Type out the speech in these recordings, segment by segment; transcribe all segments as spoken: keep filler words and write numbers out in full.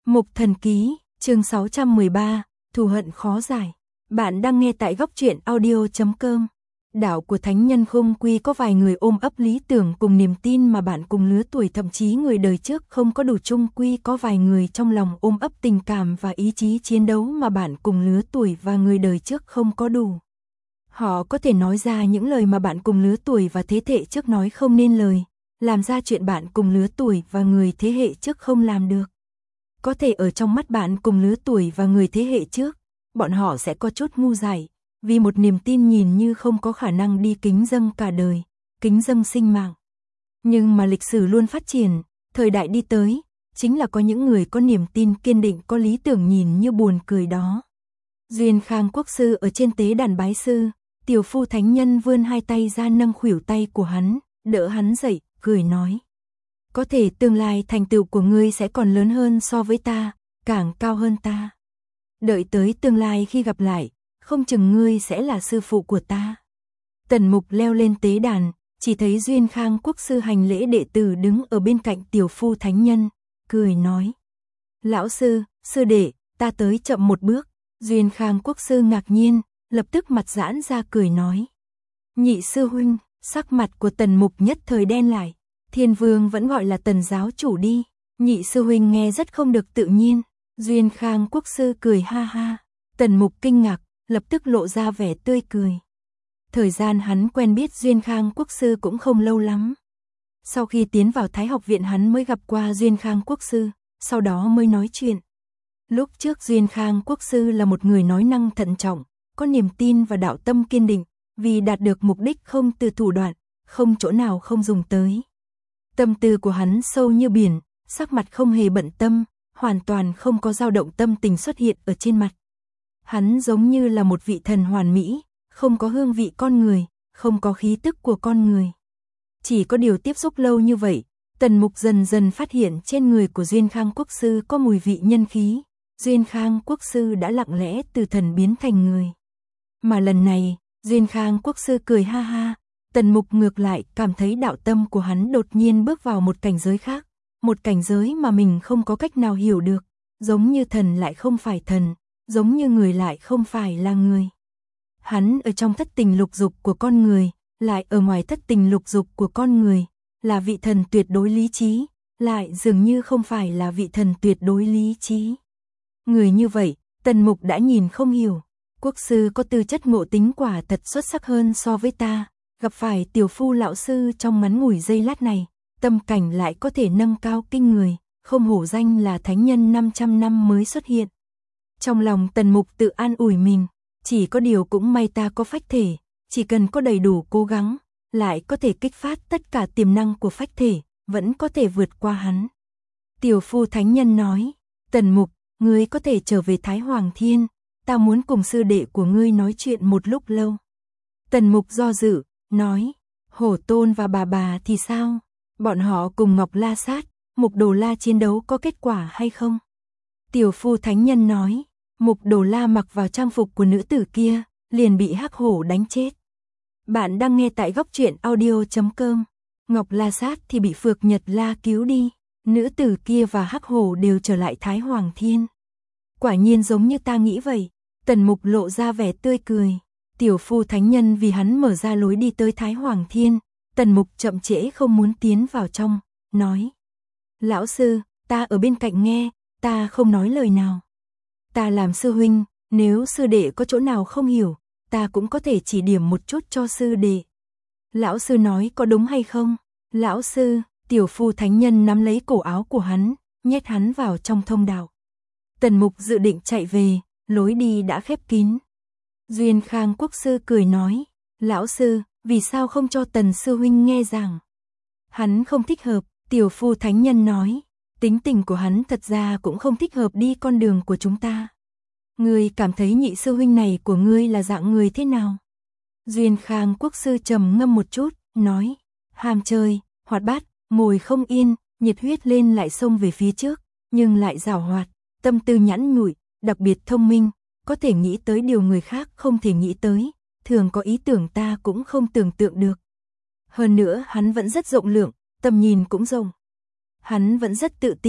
Mục Thần Ký, chương sáu trăm mười ba, thù hận khó giải. Bạn đang nghe tại góc truyện audio chấm com. Đạo của thánh nhân Khung Quy có vài người ôm ấp lý tưởng cùng niềm tin mà bạn cùng lứa tuổi thậm chí người đời trước không có đủ. Chung quy có vài người trong lòng ôm ấp tình cảm và ý chí chiến đấu mà bạn cùng lứa tuổi và người đời trước không có đủ. Họ có thể nói ra những lời mà bạn cùng lứa tuổi và thế hệ trước nói không nên lời, làm ra chuyện bạn cùng lứa tuổi và người thế hệ trước không làm được. Có thể ở trong mắt bạn cùng lứa tuổi và người thế hệ trước, bọn họ sẽ có chút ngu dại, vì một niềm tin nhìn như không có khả năng đi kính dâng cả đời, kính dâng sinh mạng. Nhưng mà lịch sử luôn phát triển, thời đại đi tới, chính là có những người có niềm tin kiên định, có lý tưởng nhìn như buồn cười đó. Duyên Khang Quốc sư ở trên tế đàn bái sư, Tiểu Phu thánh nhân vươn hai tay ra nâng khuỷu tay của hắn, đỡ hắn dậy, cười nói: có thể tương lai thành tựu của ngươi sẽ còn lớn hơn so với ta, càng cao hơn ta. Đợi tới tương lai khi gặp lại, không chừng ngươi sẽ là sư phụ của ta. Tần Mục leo lên tế đàn, chỉ thấy Duyên Khang Quốc sư hành lễ đệ tử đứng ở bên cạnh Tiểu Phu thánh nhân, cười nói: lão sư, sư đệ, ta tới chậm một bước. Duyên Khang Quốc sư ngạc nhiên, lập tức mặt giãn ra cười nói: nhị sư huynh. Sắc mặt của Tần Mục nhất thời đen lại. Thiên Vương vẫn gọi là Tần giáo chủ đi. Nhị sư huynh nghe rất không được tự nhiên. Duyên Khang Quốc sư cười ha ha. Tần Mục kinh ngạc, lập tức lộ ra vẻ tươi cười. Thời gian hắn quen biết Duyên Khang Quốc sư cũng không lâu lắm. Sau khi tiến vào Thái học viện hắn mới gặp qua Duyên Khang Quốc sư, sau đó mới nói chuyện. Lúc trước Duyên Khang Quốc sư là một người nói năng thận trọng, có niềm tin và đạo tâm kiên định, vì đạt được mục đích không từ thủ đoạn, không chỗ nào không dùng tới. Tâm tư của hắn sâu như biển, sắc mặt không hề bận tâm, hoàn toàn không có dao động tâm tình xuất hiện ở trên mặt. Hắn giống như là một vị thần hoàn mỹ, không có hương vị con người, không có khí tức của con người. Chỉ có điều tiếp xúc lâu như vậy, Tần Mục dần dần phát hiện trên người của Duyên Khang Quốc sư có mùi vị nhân khí. Duyên Khang Quốc sư đã lặng lẽ từ thần biến thành người. Mà lần này, Duyên Khang Quốc sư cười ha ha, Tần Mục ngược lại cảm thấy đạo tâm của hắn đột nhiên bước vào một cảnh giới khác, một cảnh giới mà mình không có cách nào hiểu được, giống như thần lại không phải thần, giống như người lại không phải là người. Hắn ở trong thất tình lục dục của con người, lại ở ngoài thất tình lục dục của con người, là vị thần tuyệt đối lý trí, lại dường như không phải là vị thần tuyệt đối lý trí. Người như vậy, Tần Mục đã nhìn không hiểu. Quốc sư có tư chất ngộ tính quả thật xuất sắc hơn so với ta, gặp phải Tiểu Phu lão sư trong ngắn ngủi giây lát này, tâm cảnh lại có thể nâng cao kinh người, không hổ danh là thánh nhân năm trăm năm mới xuất hiện. Trong lòng Tần Mục tự an ủi mình, chỉ có điều cũng may ta có phách thể, chỉ cần có đầy đủ cố gắng, lại có thể kích phát tất cả tiềm năng của phách thể, vẫn có thể vượt qua hắn. Tiểu Phu thánh nhân nói: Tần Mục, ngươi có thể trở về Thái Hoàng Thiên, ta muốn cùng sư đệ của ngươi nói chuyện một lúc lâu. Tần Mục do dự, nói: Hổ Tôn và bà bà thì sao? Bọn họ cùng Ngọc La Sát, Mục Đồ La chiến đấu có kết quả hay không? Tiểu Phu thánh nhân nói: Mục Đồ La mặc vào trang phục của nữ tử kia, liền bị hắc hổ đánh chết. Bạn đang nghe tại góc truyện audio chấm com. Ngọc La Sát thì bị Phược Nhật La cứu đi, nữ tử kia và hắc hổ đều trở lại Thái Hoàng Thiên. Quả nhiên giống như ta nghĩ vậy. Tần Mục lộ ra vẻ tươi cười. Tiểu Phu thánh nhân vì hắn mở ra lối đi tới Thái Hoàng Thiên. Tần Mục chậm trễ không muốn tiến vào trong, nói: lão sư, ta ở bên cạnh nghe, ta không nói lời nào. Ta làm sư huynh, nếu sư đệ có chỗ nào không hiểu, ta cũng có thể chỉ điểm một chút cho sư đệ. Lão sư nói có đúng hay không? Lão sư. Tiểu Phu thánh nhân nắm lấy cổ áo của hắn, nhét hắn vào trong thông đạo. Tần Mục dự định chạy về, lối đi đã khép kín. Duyên Khang Quốc sư cười nói: lão sư, vì sao không cho Tần sư huynh nghe giảng? Hắn không thích hợp. Tiểu Phu thánh nhân nói: tính tình của hắn thật ra cũng không thích hợp đi con đường của chúng ta. Ngươi cảm thấy nhị sư huynh này của ngươi là dạng người thế nào? Duyên Khang Quốc sư trầm ngâm một chút, nói: ham chơi, hoạt bát, ngồi không yên, nhiệt huyết lên lại xông về phía trước, nhưng lại giàu hoạt, tâm tư nhẵn nhụi, đặc biệt thông minh, có thể nghĩ tới điều người khác không thể nghĩ tới, thường có ý tưởng ta cũng không tưởng tượng được. Hơn nữa hắn vẫn rất rộng lượng, tầm nhìn cũng rộng. Hắn vẫn rất tự tin,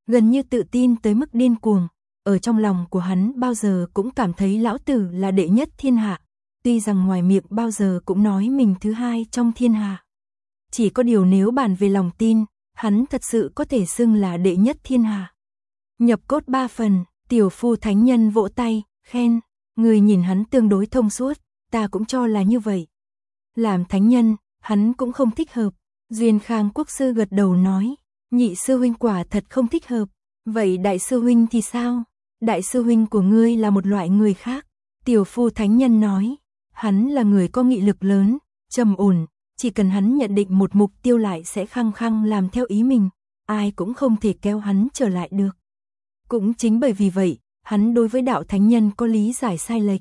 gần như tự tin tới mức điên cuồng. Ở trong lòng của hắn bao giờ cũng cảm thấy lão tử là đệ nhất thiên hạ, tuy rằng ngoài miệng bao giờ cũng nói mình thứ hai trong thiên hạ. Chỉ có điều nếu bàn về lòng tin, hắn thật sự có thể xưng là đệ nhất thiên hạ. Nhập cốt ba phần, tiểu phu thánh nhân vỗ tay, khen, người nhìn hắn tương đối thông suốt, ta cũng cho là như vậy. Làm thánh nhân, hắn cũng không thích hợp. Duyên Khang quốc sư gật đầu nói, nhị sư huynh quả thật không thích hợp. Vậy đại sư huynh thì sao? Đại sư huynh của ngươi là một loại người khác. Tiểu phu thánh nhân nói, hắn là người có nghị lực lớn, trầm ổn, chỉ cần hắn nhận định một mục tiêu lại sẽ khăng khăng làm theo ý mình, ai cũng không thể kéo hắn trở lại được. Cũng chính bởi vì vậy, hắn đối với đạo thánh nhân có lý giải sai lệch.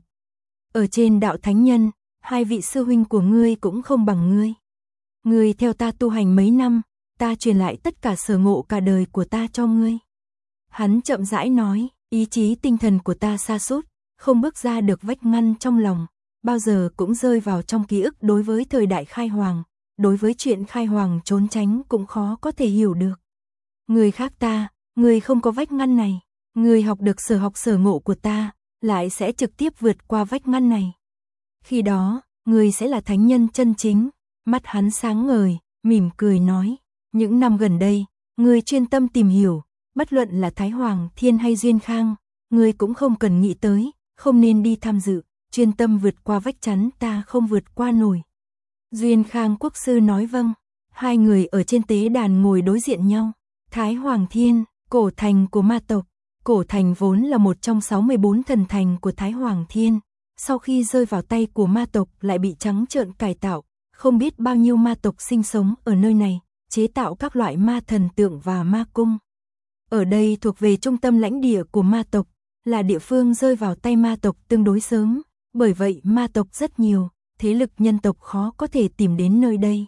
Ở trên đạo thánh nhân, hai vị sư huynh của ngươi cũng không bằng ngươi. Ngươi theo ta tu hành mấy năm, ta truyền lại tất cả sở ngộ cả đời của ta cho ngươi. Hắn chậm rãi nói, ý chí tinh thần của ta sa sút, không bước ra được vách ngăn trong lòng, bao giờ cũng rơi vào trong ký ức đối với thời đại khai hoàng, đối với chuyện khai hoàng trốn tránh cũng khó có thể hiểu được. Người khác ta, người không có vách ngăn này, người học được sở học sở ngộ của ta, lại sẽ trực tiếp vượt qua vách ngăn này. Khi đó, người sẽ là thánh nhân chân chính. Mắt hắn sáng ngời, mỉm cười nói, những năm gần đây, người chuyên tâm tìm hiểu, bất luận là Thái Hoàng Thiên hay Duyên Khang, người cũng không cần nghĩ tới, không nên đi tham dự, chuyên tâm vượt qua vách chắn ta không vượt qua nổi. Duyên Khang quốc sư nói vâng, hai người ở trên tế đàn ngồi đối diện nhau. Thái Hoàng Thiên, cổ thành của ma tộc. Cổ thành vốn là một trong sáu mươi bốn thần thành của Thái Hoàng Thiên, sau khi rơi vào tay của ma tộc lại bị trắng trợn cải tạo, không biết bao nhiêu ma tộc sinh sống ở nơi này, chế tạo các loại ma thần tượng và ma cung. Ở đây thuộc về trung tâm lãnh địa của ma tộc, là địa phương rơi vào tay ma tộc tương đối sớm, bởi vậy ma tộc rất nhiều, thế lực nhân tộc khó có thể tìm đến nơi đây.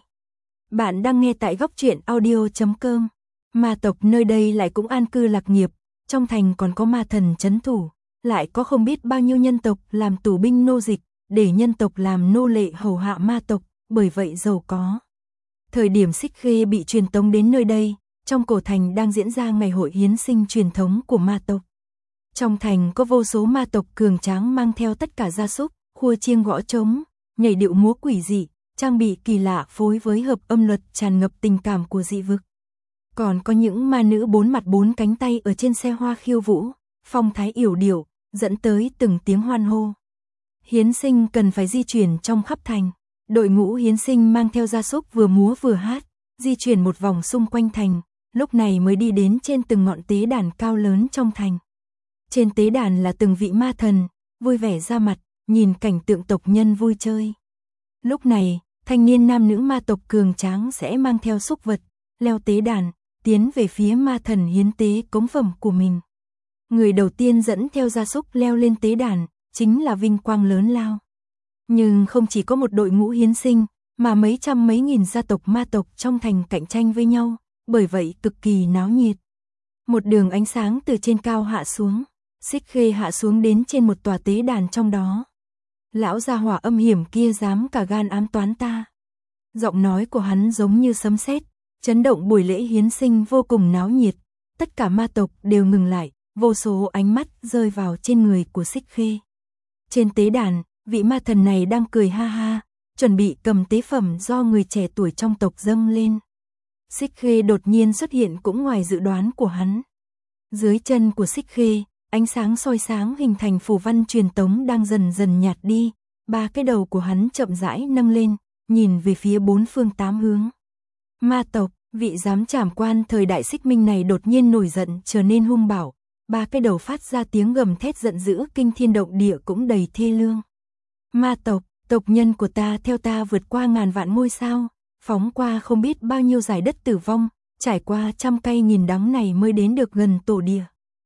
Bạn đang nghe tại góc truyện audio chấm com. Ma tộc nơi đây lại cũng an cư lạc nghiệp, trong thành còn có ma thần trấn thủ, lại có không biết bao nhiêu nhân tộc làm tù binh nô dịch, để nhân tộc làm nô lệ hầu hạ ma tộc, bởi vậy giàu có. Thời điểm Xích Khê bị truyền tống đến nơi đây, trong cổ thành đang diễn ra ngày hội hiến sinh truyền thống của ma tộc. Trong thành có vô số ma tộc cường tráng mang theo tất cả gia súc, khua chiêng gõ trống, nhảy điệu múa quỷ dị, trang bị kỳ lạ phối với hợp âm luật tràn ngập tình cảm của dị vực. Còn có những ma nữ bốn mặt bốn cánh tay ở trên xe hoa khiêu vũ, phong thái yểu điệu, dẫn tới từng tiếng hoan hô. Hiến sinh cần phải di chuyển trong khắp thành. Đội ngũ hiến sinh mang theo gia súc vừa múa vừa hát, di chuyển một vòng xung quanh thành, lúc này mới đi đến trên từng ngọn tế đàn cao lớn trong thành. Trên tế đàn là từng vị ma thần, vui vẻ ra mặt, nhìn cảnh tượng tộc nhân vui chơi. Lúc này, thanh niên nam nữ ma tộc cường tráng sẽ mang theo súc vật, leo tế đàn, tiến về phía ma thần hiến tế cống phẩm của mình. Người đầu tiên dẫn theo gia súc leo lên tế đàn, chính là vinh quang lớn lao. Nhưng không chỉ có một đội ngũ hiến sinh, mà mấy trăm mấy nghìn gia tộc ma tộc trong thành cạnh tranh với nhau, bởi vậy cực kỳ náo nhiệt. Một đường ánh sáng từ trên cao hạ xuống, Xích Khê hạ xuống đến trên một tòa tế đàn trong đó. Lão gia hỏa âm hiểm kia dám cả gan ám toán ta. Giọng nói của hắn giống như sấm sét, chấn động buổi lễ hiến sinh vô cùng náo nhiệt. Tất cả ma tộc đều ngừng lại, vô số ánh mắt rơi vào trên người của Xích Khê. Trên tế đàn, vị ma thần này đang cười ha ha, chuẩn bị cầm tế phẩm do người trẻ tuổi trong tộc dâng lên. Xích Khê đột nhiên xuất hiện cũng ngoài dự đoán của hắn. Dưới chân của Xích Khê, ánh sáng soi sáng hình thành phù văn truyền tống đang dần dần nhạt đi, ba cái đầu của hắn chậm rãi nâng lên, nhìn về phía bốn phương tám hướng. Ma tộc, vị giám trảm quan thời đại Xích Minh này đột nhiên nổi giận trở nên hung bạo, ba cái đầu phát ra tiếng gầm thét giận dữ kinh thiên động địa cũng đầy thê lương. Ma tộc, tộc nhân của ta theo ta vượt qua ngàn vạn ngôi sao, phóng qua không biết bao nhiêu dải đất tử vong, trải qua trăm cây nghìn đắng này mới đến được gần tổ địa.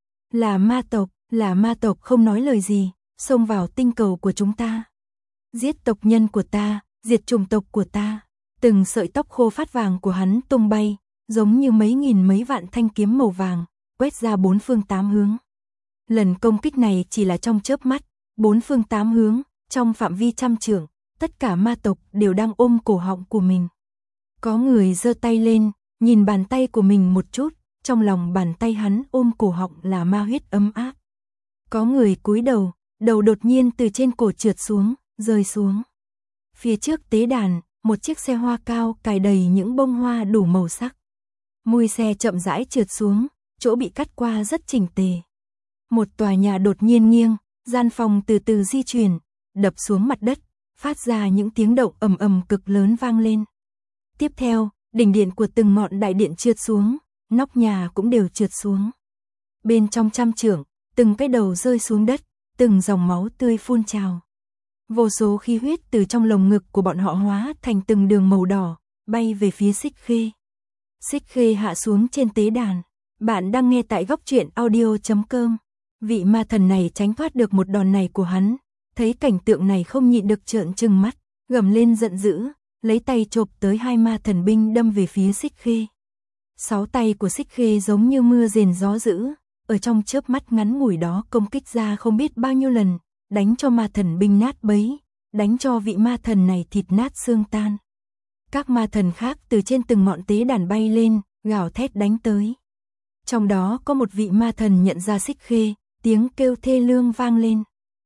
Là ma tộc, là ma tộc không nói lời gì, xông vào tinh cầu của chúng ta. Giết tộc nhân của ta, diệt chủng tộc của ta. Từng sợi tóc khô phát vàng của hắn tung bay, giống như mấy nghìn mấy vạn thanh kiếm màu vàng, quét ra bốn phương tám hướng. Lần công kích này chỉ là trong chớp mắt, bốn phương tám hướng, trong phạm vi trăm trượng, tất cả ma tộc đều đang ôm cổ họng của mình. Có người giơ tay lên, nhìn bàn tay của mình một chút, trong lòng bàn tay hắn ôm cổ họng là ma huyết ấm áp. Có người cúi đầu, đầu đột nhiên từ trên cổ trượt xuống, rơi xuống. Phía trước tế đàn, một chiếc xe hoa cao cài đầy những bông hoa đủ màu sắc. Mui xe chậm rãi trượt xuống, chỗ bị cắt qua rất chỉnh tề. Một tòa nhà đột nhiên nghiêng, gian phòng từ từ di chuyển, đập xuống mặt đất, phát ra những tiếng động ầm ầm cực lớn vang lên. Tiếp theo, đỉnh điện của từng ngọn đại điện trượt xuống, nóc nhà cũng đều trượt xuống. Bên trong trăm trượng, từng cái đầu rơi xuống đất, từng dòng máu tươi phun trào. Vô số khí huyết từ trong lồng ngực của bọn họ hóa thành từng đường màu đỏ, bay về phía Xích Khê. Xích Khê hạ xuống trên tế đàn. Bạn đang nghe tại góc truyện audio chấm com. Vị ma thần này tránh thoát được một đòn này của hắn, thấy cảnh tượng này không nhịn được trợn trừng mắt, gầm lên giận dữ, lấy tay chộp tới hai ma thần binh đâm về phía Xích Khê. Sáu tay của Xích Khê giống như mưa rền gió dữ, ở trong chớp mắt ngắn ngủi đó công kích ra không biết bao nhiêu lần, đánh cho ma thần binh nát bấy, đánh cho vị ma thần này thịt nát xương tan. Các ma thần khác từ trên từng ngọn tế đàn bay lên, gào thét đánh tới. Trong đó có một vị ma thần nhận ra Xích Khê, tiếng kêu thê lương vang lên.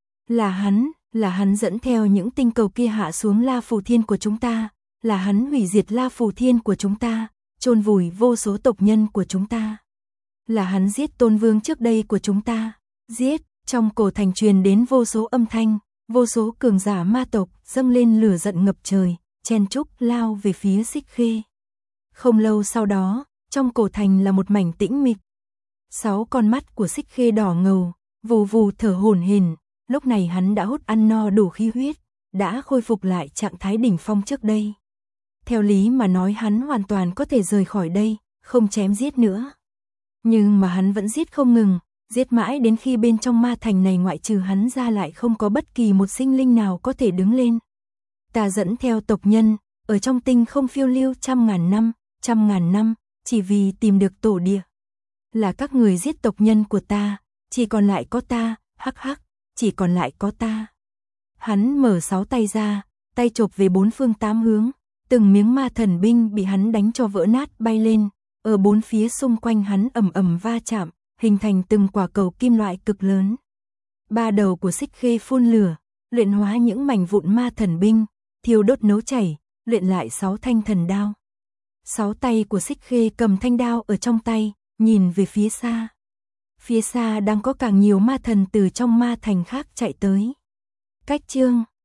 Là hắn, là hắn dẫn theo những tinh cầu kia hạ xuống La Phù Thiên của chúng ta, là hắn hủy diệt La Phù Thiên của chúng ta, chôn vùi vô số tộc nhân của chúng ta. Là hắn giết tôn vương trước đây của chúng ta, giết, trong cổ thành truyền đến vô số âm thanh, vô số cường giả ma tộc dâng lên lửa giận ngập trời, chen chúc lao về phía Xích Khê. Không lâu sau đó, trong cổ thành là một mảnh tĩnh mịch. Sáu con mắt của Xích Khê đỏ ngầu, vù vù thở hổn hển, lúc này hắn đã hút ăn no đủ khí huyết, đã khôi phục lại trạng thái đỉnh phong trước đây. Theo lý mà nói hắn hoàn toàn có thể rời khỏi đây, không chém giết nữa. Nhưng mà hắn vẫn giết không ngừng, giết mãi đến khi bên trong ma thành này ngoại trừ hắn ra lại không có bất kỳ một sinh linh nào có thể đứng lên. Ta dẫn theo tộc nhân, ở trong tinh không phiêu lưu trăm ngàn năm, trăm ngàn năm, chỉ vì tìm được tổ địa. Là các người giết tộc nhân của ta, chỉ còn lại có ta, hắc hắc, chỉ còn lại có ta. Hắn mở sáu tay ra, tay chộp về bốn phương tám hướng, từng miếng ma thần binh bị hắn đánh cho vỡ nát bay lên, ở bốn phía xung quanh hắn ầm ầm va chạm, hình thành từng quả cầu kim loại cực lớn. Ba đầu của Xích Khê phun lửa, luyện hóa những mảnh vụn ma thần binh, thiêu đốt nấu chảy, luyện lại sáu thanh thần đao. Sáu tay của Xích Khê cầm thanh đao ở trong tay, nhìn về phía xa. Phía xa đang có càng nhiều ma thần từ trong ma thành khác chạy tới. Cách chương